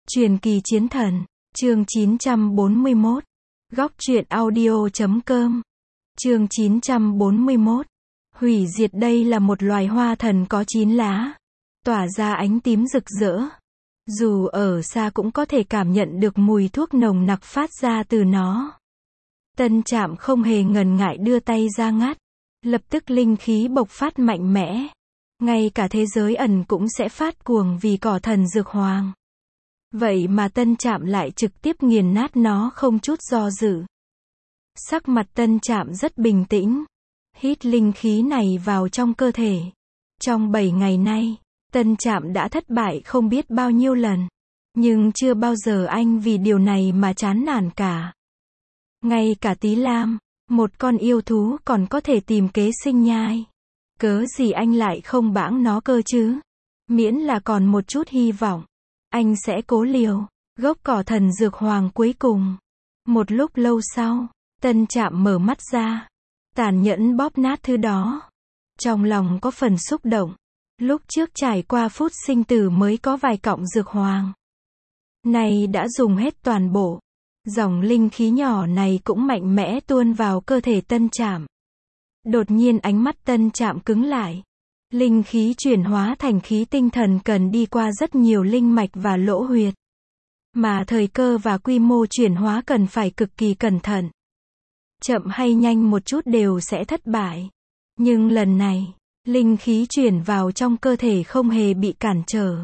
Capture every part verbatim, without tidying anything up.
Truyền kỳ chiến thần, chương chín trăm bốn mươi mốt. Góc truyện audio chấm com. Chương chín trăm bốn mươi mốt. Hủy diệt. Đây là một loài hoa thần có chín lá, tỏa ra ánh tím rực rỡ. Dù ở xa cũng có thể cảm nhận được mùi thuốc nồng nặc phát ra từ nó. Tân Trạm không hề ngần ngại đưa tay ra ngắt. Lập tức linh khí bộc phát mạnh mẽ. Ngay cả thế giới ẩn cũng sẽ phát cuồng vì cỏ thần dược hoàng. Vậy mà Tân Trạm lại trực tiếp nghiền nát nó không chút do dự. Sắc mặt Tân Trạm rất bình tĩnh. Hít linh khí này vào trong cơ thể. Trong bảy ngày nay, Tân Trạm đã thất bại không biết bao nhiêu lần. Nhưng chưa bao giờ anh vì điều này mà chán nản cả. Ngay cả Tí Lam, một con yêu thú còn có thể tìm kế sinh nhai. Cớ gì anh lại không bãng nó cơ chứ? Miễn là còn một chút hy vọng, anh sẽ cố liều. Gốc cỏ thần dược hoàng cuối cùng. Một lúc lâu sau, Tân Trạm mở mắt ra. Tàn nhẫn bóp nát thứ đó. Trong lòng có phần xúc động. Lúc trước trải qua phút sinh tử mới có vài cọng dược hoàng. Này đã dùng hết toàn bộ. Dòng linh khí nhỏ này cũng mạnh mẽ tuôn vào cơ thể Tân Trạm. Đột nhiên ánh mắt Tân Trạm cứng lại. Linh khí chuyển hóa thành khí tinh thần cần đi qua rất nhiều linh mạch và lỗ huyệt. Mà thời cơ và quy mô chuyển hóa cần phải cực kỳ cẩn thận. Chậm hay nhanh một chút đều sẽ thất bại. Nhưng lần này, linh khí chuyển vào trong cơ thể không hề bị cản trở.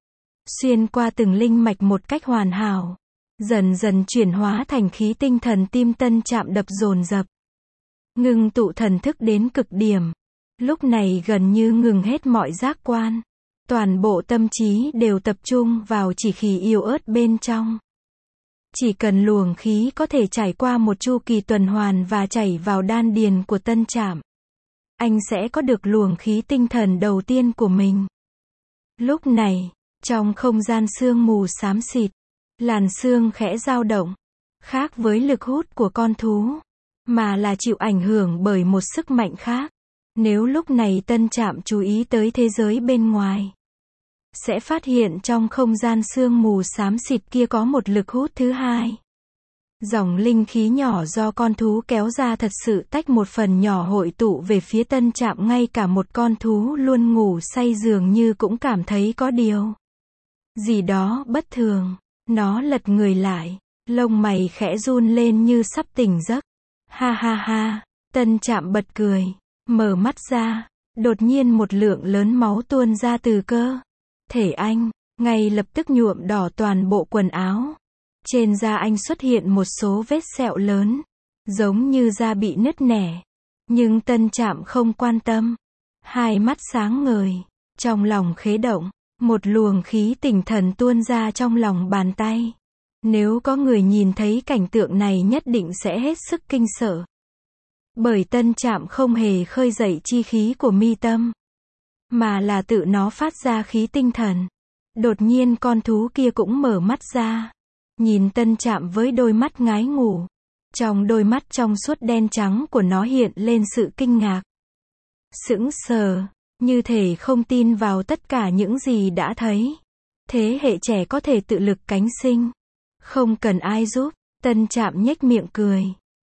Xuyên qua từng linh mạch một cách hoàn hảo. Dần dần chuyển hóa thành khí tinh thần. Tim Tân Trạm đập dồn dập. Ngưng tụ thần thức đến cực điểm. Lúc này gần như ngừng hết mọi giác quan. Toàn bộ tâm trí đều tập trung vào chỉ khí yếu ớt bên trong. Chỉ cần luồng khí có thể trải qua một chu kỳ tuần hoàn và chảy vào đan điền của Tân Trạm, anh sẽ có được luồng khí tinh thần đầu tiên của mình. Lúc này, trong không gian sương mù xám xịt, làn sương khẽ dao động. Khác với lực hút của con thú, mà là chịu ảnh hưởng bởi một sức mạnh khác. Nếu lúc này Tân Trạm chú ý tới thế giới bên ngoài, sẽ phát hiện trong không gian sương mù xám xịt kia có một lực hút thứ hai. Dòng linh khí nhỏ do con thú kéo ra thật sự tách một phần nhỏ hội tụ về phía Tân Trạm. Ngay cả một con thú luôn ngủ say dường như cũng cảm thấy có điều gì đó bất thường. Nó lật người lại, lông mày khẽ run lên như sắp tỉnh giấc. Ha ha ha, Tân Trạm bật cười, mở mắt ra, đột nhiên một lượng lớn máu tuôn ra từ cơ thể anh, ngay lập tức nhuộm đỏ toàn bộ quần áo. Trên da anh xuất hiện một số vết sẹo lớn, giống như da bị nứt nẻ. Nhưng Tân Trạm không quan tâm. Hai mắt sáng ngời, trong lòng khế động, một luồng khí tinh thần tuôn ra trong lòng bàn tay. Nếu có người nhìn thấy cảnh tượng này nhất định sẽ hết sức kinh sợ. Bởi Tân Trạm không hề khơi dậy chi khí của mi tâm, mà là tự nó phát ra khí tinh thần. Đột nhiên con thú kia cũng mở mắt ra, nhìn Tân Trạm với đôi mắt ngái ngủ. Trong đôi mắt trong suốt đen trắng của nó hiện lên sự kinh ngạc. Sững sờ, như thể không tin vào tất cả những gì đã thấy. Thế hệ trẻ có thể tự lực cánh sinh, không cần ai giúp. Tân Trạm nhếch miệng cười,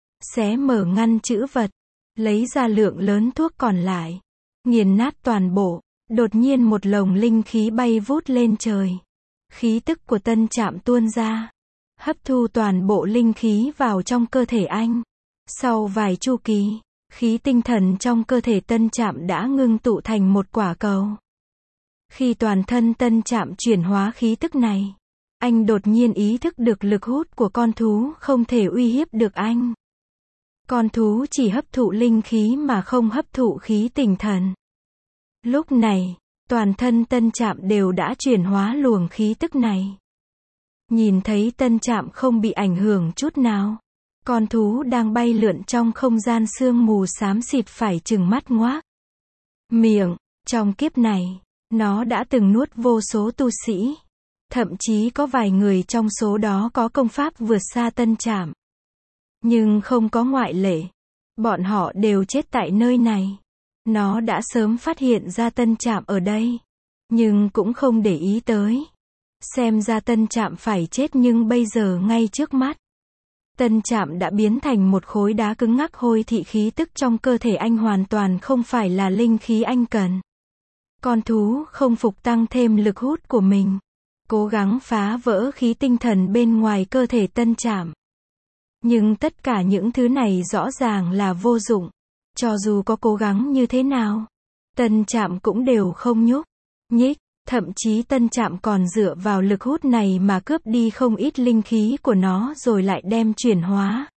xé mở ngăn trữ vật, lấy ra lượng lớn thuốc còn lại, nghiền nát toàn bộ. Đột nhiên một lồng linh khí bay vút lên trời. Khí tức của Tân Trạm tuôn ra, hấp thu toàn bộ linh khí vào trong cơ thể anh. Sau vài chu kỳ, khí tinh thần trong cơ thể Tân Trạm đã ngưng tụ thành một quả cầu. Khi toàn thân Tân Trạm chuyển hóa khí tức này, anh đột nhiên ý thức được lực hút của con thú không thể uy hiếp được anh. Con thú chỉ hấp thụ linh khí mà không hấp thụ khí tinh thần. Lúc này, toàn thân Tân Trạm đều đã chuyển hóa luồng khí tức này. Nhìn thấy Tân Trạm không bị ảnh hưởng chút nào, con thú đang bay lượn trong không gian sương mù xám xịt phải trừng mắt ngoác miệng. Trong kiếp này, nó đã từng nuốt vô số tu sĩ. Thậm chí có vài người trong số đó có công pháp vượt xa Tân Trạm. Nhưng không có ngoại lệ. Bọn họ đều chết tại nơi này. Nó đã sớm phát hiện ra Tân Trạm ở đây, nhưng cũng không để ý tới. Xem ra Tân Trạm phải chết nhưng bây giờ ngay trước mắt. Tân Trạm đã biến thành một khối đá cứng ngắc hôi thị khí tức trong cơ thể anh hoàn toàn không phải là linh khí anh cần. Con thú không phục tăng thêm lực hút của mình. Cố gắng phá vỡ khí tinh thần bên ngoài cơ thể Tân Trạm. Nhưng tất cả những thứ này rõ ràng là vô dụng. Cho dù có cố gắng như thế nào, Tân Trạm cũng đều không nhúc nhích. Thậm chí Tân Trạm còn dựa vào lực hút này mà cướp đi không ít linh khí của nó rồi lại đem chuyển hóa.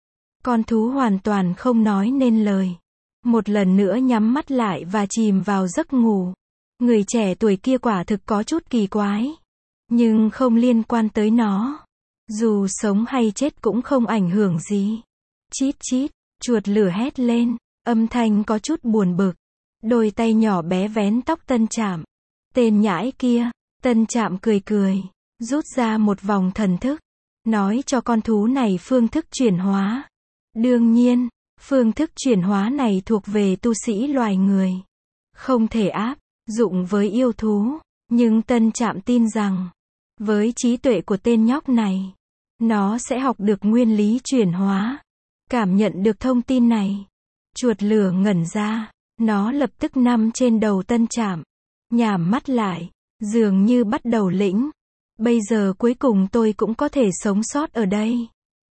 Con thú hoàn toàn không nói nên lời. Một lần nữa nhắm mắt lại và chìm vào giấc ngủ. Người trẻ tuổi kia quả thực có chút kỳ quái. Nhưng không liên quan tới nó. Dù sống hay chết cũng không ảnh hưởng gì. Chít chít, chuột lửa hét lên, âm thanh có chút buồn bực. Đôi tay nhỏ bé vén tóc Tân Trạm. Tên nhãi kia, Tân Trạm cười cười, rút ra một vòng thần thức, nói cho con thú này phương thức chuyển hóa. Đương nhiên, phương thức chuyển hóa này thuộc về tu sĩ loài người. Không thể áp dụng với yêu thú, nhưng Tân Trạm tin rằng, với trí tuệ của tên nhóc này, nó sẽ học được nguyên lý chuyển hóa. Cảm nhận được thông tin này, chuột lửa ngẩn ra, nó lập tức nằm trên đầu Tân Trạm. Nhắm mắt lại, dường như bắt đầu lĩnh. Bây giờ cuối cùng tôi cũng có thể sống sót ở đây.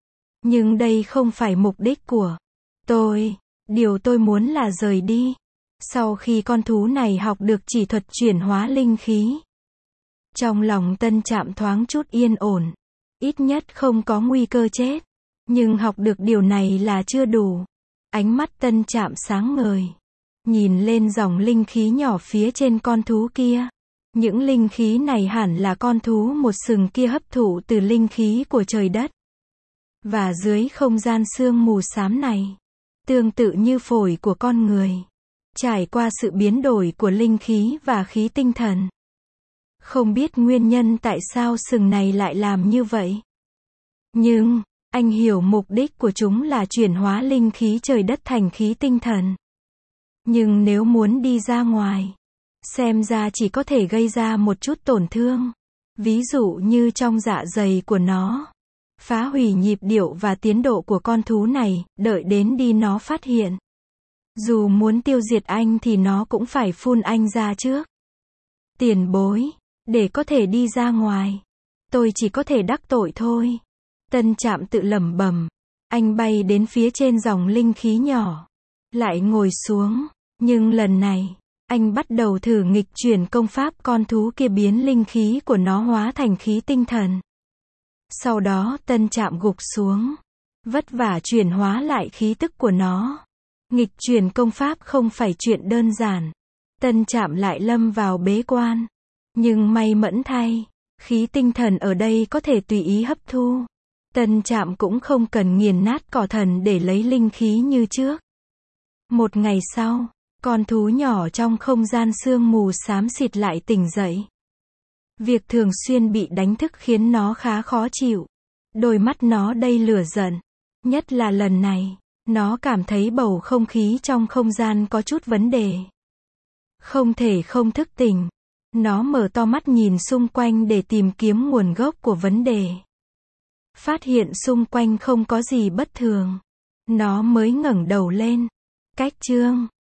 Nhưng đây không phải mục đích của tôi. Điều tôi muốn là rời đi. Sau khi con thú này học được chỉ thuật chuyển hóa linh khí. Trong lòng Tân Trạm thoáng chút yên ổn. Ít nhất không có nguy cơ chết. Nhưng học được điều này là chưa đủ. Ánh mắt Tân Trạm sáng ngời. Nhìn lên dòng linh khí nhỏ phía trên con thú kia. Những linh khí này hẳn là con thú một sừng kia hấp thụ từ linh khí của trời đất. Và dưới không gian sương mù xám này, tương tự như phổi của con người, trải qua sự biến đổi của linh khí và khí tinh thần. Không biết nguyên nhân tại sao sừng này lại làm như vậy. Nhưng, anh hiểu mục đích của chúng là chuyển hóa linh khí trời đất thành khí tinh thần. Nhưng nếu muốn đi ra ngoài, xem ra chỉ có thể gây ra một chút tổn thương. Ví dụ như trong dạ dày của nó. Phá hủy nhịp điệu và tiến độ của con thú này, đợi đến đi nó phát hiện. Dù muốn tiêu diệt anh thì nó cũng phải phun anh ra trước. Tiền bối, để có thể đi ra ngoài, tôi chỉ có thể đắc tội thôi. Tân Trạm tự lẩm bẩm. Anh bay đến phía trên dòng linh khí nhỏ. Lại ngồi xuống. Nhưng lần này, anh bắt đầu thử nghịch chuyển công pháp con thú kia biến linh khí của nó hóa thành khí tinh thần. Sau đó Tân Trạm gục xuống. Vất vả chuyển hóa lại khí tức của nó. Nghịch chuyển công pháp không phải chuyện đơn giản. Tân Trạm lại lâm vào bế quan. Nhưng may mẫn thay, khí tinh thần ở đây có thể tùy ý hấp thu. Tân Trạm cũng không cần nghiền nát cỏ thần để lấy linh khí như trước. Một ngày sau, con thú nhỏ trong không gian sương mù xám xịt lại tỉnh dậy. Việc thường xuyên bị đánh thức khiến nó khá khó chịu. Đôi mắt nó đầy lửa giận. Nhất là lần này, nó cảm thấy bầu không khí trong không gian có chút vấn đề. Không thể không thức tỉnh. Nó mở to mắt nhìn xung quanh để tìm kiếm nguồn gốc của vấn đề. Phát hiện xung quanh không có gì bất thường. Nó mới ngẩng đầu lên. Cách chương